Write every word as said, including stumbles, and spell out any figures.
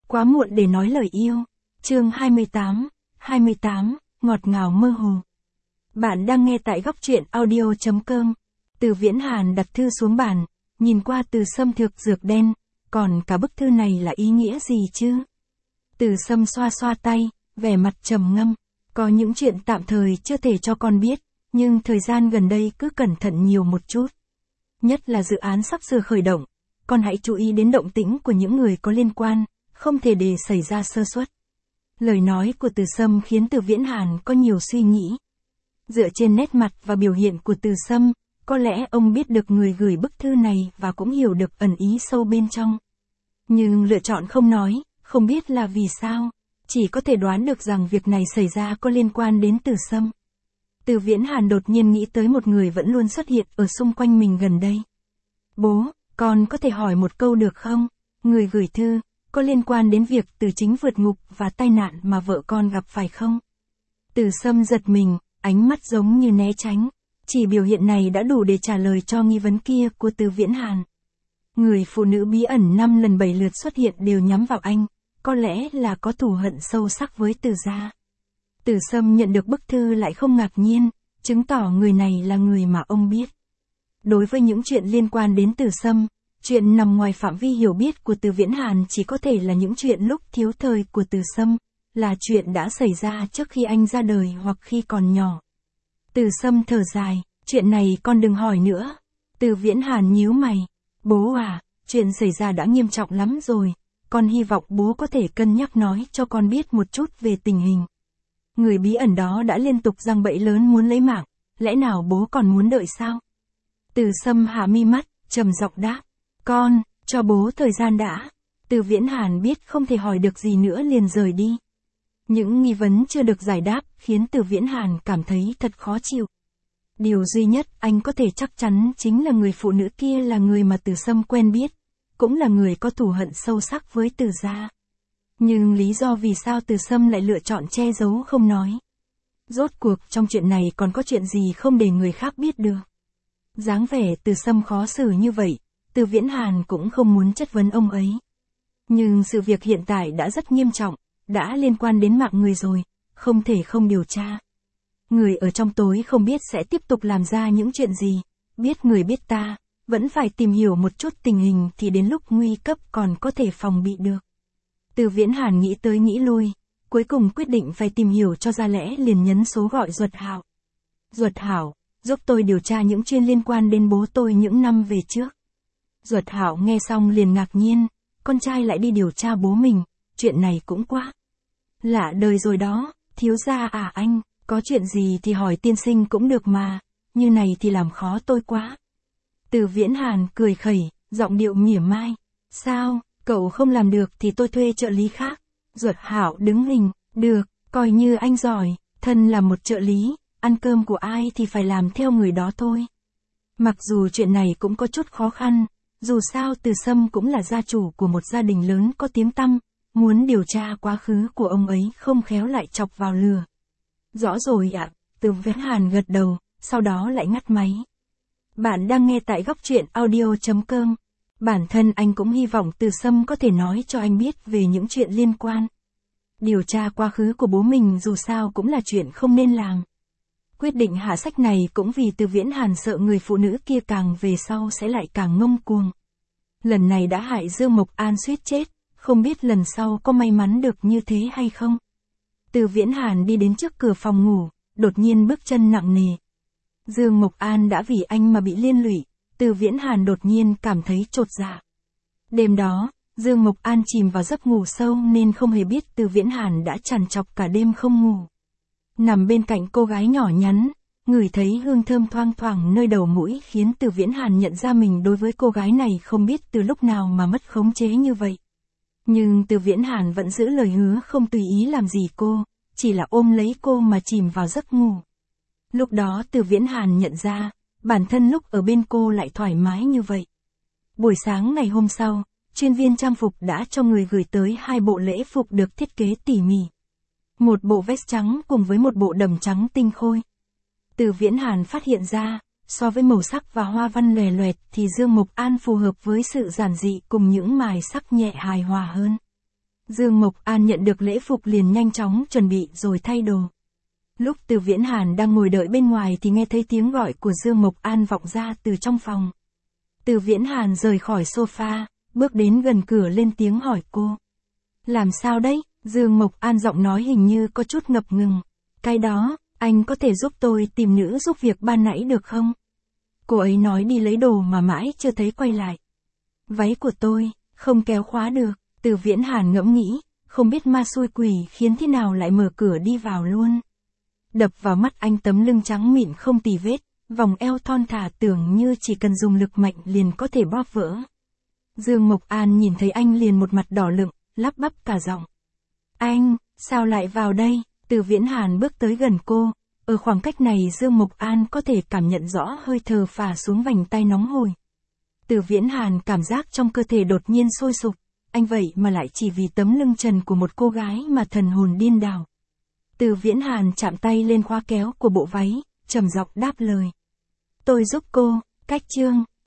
Quá muộn để nói lời yêu. Chương hai mươi tám, hai mươi tám, ngọt ngào mơ hồ. Bạn đang nghe tại góc truyện audio chấm com. Từ Viễn Hàn đặt thư xuống bàn, nhìn qua Từ Sâm thực dược đen, còn cả bức thư này là ý nghĩa gì chứ? Từ Sâm xoa xoa tay, vẻ mặt trầm ngâm, có những chuyện tạm thời chưa thể cho con biết, nhưng thời gian gần đây cứ cẩn thận nhiều một chút. Nhất là dự án sắp sửa khởi động, con hãy chú ý đến động tĩnh của những người có liên quan, không thể để xảy ra sơ suất. Lời nói của Từ Sâm khiến Từ Viễn Hàn có nhiều suy nghĩ. Dựa trên nét mặt và biểu hiện của Từ Sâm, có lẽ ông biết được người gửi bức thư này và cũng hiểu được ẩn ý sâu bên trong. Nhưng lựa chọn không nói, không biết là vì sao, chỉ có thể đoán được rằng việc này xảy ra có liên quan đến Từ Sâm. Từ Viễn Hàn đột nhiên nghĩ tới một người vẫn luôn xuất hiện ở xung quanh mình gần đây. Bố, con có thể hỏi một câu được không? Người gửi thư, có liên quan đến việc Từ Chính vượt ngục và tai nạn mà vợ con gặp phải không? Từ Sâm giật mình, ánh mắt giống như né tránh. Chỉ biểu hiện này đã đủ để trả lời cho nghi vấn kia của Từ Viễn Hàn. Người phụ nữ bí ẩn năm lần bảy lượt xuất hiện đều nhắm vào anh, có lẽ là có thù hận sâu sắc với Từ gia. Từ Sâm nhận được bức thư lại không ngạc nhiên, chứng tỏ người này là người mà ông biết. Đối với những chuyện liên quan đến Từ Sâm, chuyện nằm ngoài phạm vi hiểu biết của Từ Viễn Hàn chỉ có thể là những chuyện lúc thiếu thời của Từ Sâm, là chuyện đã xảy ra trước khi anh ra đời hoặc khi còn nhỏ. Từ Sâm thở dài, chuyện này con đừng hỏi nữa. Từ Viễn Hàn nhíu mày, bố à, chuyện xảy ra đã nghiêm trọng lắm rồi, con hy vọng bố có thể cân nhắc nói cho con biết một chút về tình hình. Người bí ẩn đó đã liên tục giăng bẫy lớn muốn lấy mạng, lẽ nào bố còn muốn đợi sao? Từ Sâm hạ mi mắt, trầm giọng đáp, con, cho bố thời gian đã. Từ Viễn Hàn biết không thể hỏi được gì nữa liền rời đi. Những nghi vấn chưa được giải đáp khiến Từ Viễn Hàn cảm thấy thật khó chịu. Điều duy nhất anh có thể chắc chắn chính là người phụ nữ kia là người mà Từ Sâm quen biết, cũng là người có thù hận sâu sắc với Từ gia. Nhưng lý do vì sao Từ Sâm lại lựa chọn che giấu không nói? Rốt cuộc trong chuyện này còn có chuyện gì không để người khác biết được? Dáng vẻ Từ Sâm khó xử như vậy, Từ Viễn Hàn cũng không muốn chất vấn ông ấy. Nhưng sự việc hiện tại đã rất nghiêm trọng, đã liên quan đến mạng người rồi, không thể không điều tra. Người ở trong tối không biết sẽ tiếp tục làm ra những chuyện gì, biết người biết ta, vẫn phải tìm hiểu một chút tình hình thì đến lúc nguy cấp còn có thể phòng bị được. Từ Viễn Hàn nghĩ tới nghĩ lui, cuối cùng quyết định phải tìm hiểu cho ra lẽ liền nhấn số gọi Duật Hạo. Duật Hạo, giúp tôi điều tra những chuyện liên quan đến bố tôi những năm về trước. Duật Hạo nghe xong liền ngạc nhiên, con trai lại đi điều tra bố mình, chuyện này cũng quá lạ đời rồi đó. Thiếu gia à anh, có chuyện gì thì hỏi tiên sinh cũng được mà, như này thì làm khó tôi quá. Từ Viễn Hàn cười khẩy, giọng điệu mỉa mai, sao, cậu không làm được thì tôi thuê trợ lý khác. Duật Hạo đứng hình, được, coi như anh giỏi, thân là một trợ lý, ăn cơm của ai thì phải làm theo người đó thôi. Mặc dù chuyện này cũng có chút khó khăn, dù sao Từ Sâm cũng là gia chủ của một gia đình lớn có tiếng tăm, muốn điều tra quá khứ của ông ấy không khéo lại chọc vào lừa. Rõ rồi ạ, Từ Viễn Hàn gật đầu, sau đó lại ngắt máy. Bạn đang nghe tại góc truyện audio chấm com. Bản thân anh cũng hy vọng Từ Sâm có thể nói cho anh biết về những chuyện liên quan. Điều tra quá khứ của bố mình dù sao cũng là chuyện không nên làm. Quyết định hạ sách này cũng vì Từ Viễn Hàn sợ người phụ nữ kia càng về sau sẽ lại càng ngông cuồng. Lần này đã hại Dương Mộc An suýt chết, không biết lần sau có may mắn được như thế hay không. Từ Viễn Hàn đi đến trước cửa phòng ngủ, đột nhiên bước chân nặng nề. Dương Mộc An đã vì anh mà bị liên lụy, Từ Viễn Hàn đột nhiên cảm thấy chột dạ. Đêm đó, Dương Mộc An chìm vào giấc ngủ sâu nên không hề biết Từ Viễn Hàn đã trằn trọc cả đêm không ngủ. Nằm bên cạnh cô gái nhỏ nhắn, ngửi thấy hương thơm thoang thoảng nơi đầu mũi khiến Từ Viễn Hàn nhận ra mình đối với cô gái này không biết từ lúc nào mà mất khống chế như vậy. Nhưng Từ Viễn Hàn vẫn giữ lời hứa không tùy ý làm gì cô, chỉ là ôm lấy cô mà chìm vào giấc ngủ. Lúc đó Từ Viễn Hàn nhận ra, bản thân lúc ở bên cô lại thoải mái như vậy. Buổi sáng ngày hôm sau, chuyên viên trang phục đã cho người gửi tới hai bộ lễ phục được thiết kế tỉ mỉ. Một bộ vest trắng cùng với một bộ đầm trắng tinh khôi. Từ Viễn Hàn phát hiện ra, so với màu sắc và hoa văn lòe loẹt thì Dương Mộc An phù hợp với sự giản dị cùng những mài sắc nhẹ hài hòa hơn. Dương Mộc An nhận được lễ phục liền nhanh chóng chuẩn bị rồi thay đồ. Lúc Từ Viễn Hàn đang ngồi đợi bên ngoài thì nghe thấy tiếng gọi của Dương Mộc An vọng ra từ trong phòng. Từ Viễn Hàn rời khỏi sofa, bước đến gần cửa lên tiếng hỏi cô. Làm sao đấy? Dương Mộc An giọng nói hình như có chút ngập ngừng. Cái đó, anh có thể giúp tôi tìm nữ giúp việc ban nãy được không? Cô ấy nói đi lấy đồ mà mãi chưa thấy quay lại. Váy của tôi, không kéo khóa được. Từ Viễn Hàn ngẫm nghĩ, không biết ma xui quỷ khiến thế nào lại mở cửa đi vào luôn. Đập vào mắt anh tấm lưng trắng mịn không tì vết, vòng eo thon thả tưởng như chỉ cần dùng lực mạnh liền có thể bóp vỡ. Dương Mộc An nhìn thấy anh liền một mặt đỏ lựng, lắp bắp cả giọng. Anh, sao lại vào đây? Từ Viễn Hàn bước tới gần cô, ở khoảng cách này Dương Mộc An có thể cảm nhận rõ hơi thở phả xuống vành tay nóng hổi. Từ Viễn Hàn cảm giác trong cơ thể đột nhiên sôi sục, anh vậy mà lại chỉ vì tấm lưng trần của một cô gái mà thần hồn điên đảo. Từ Viễn Hàn chạm tay lên khóa kéo của bộ váy, trầm giọng đáp lời. Tôi giúp cô, cách chương.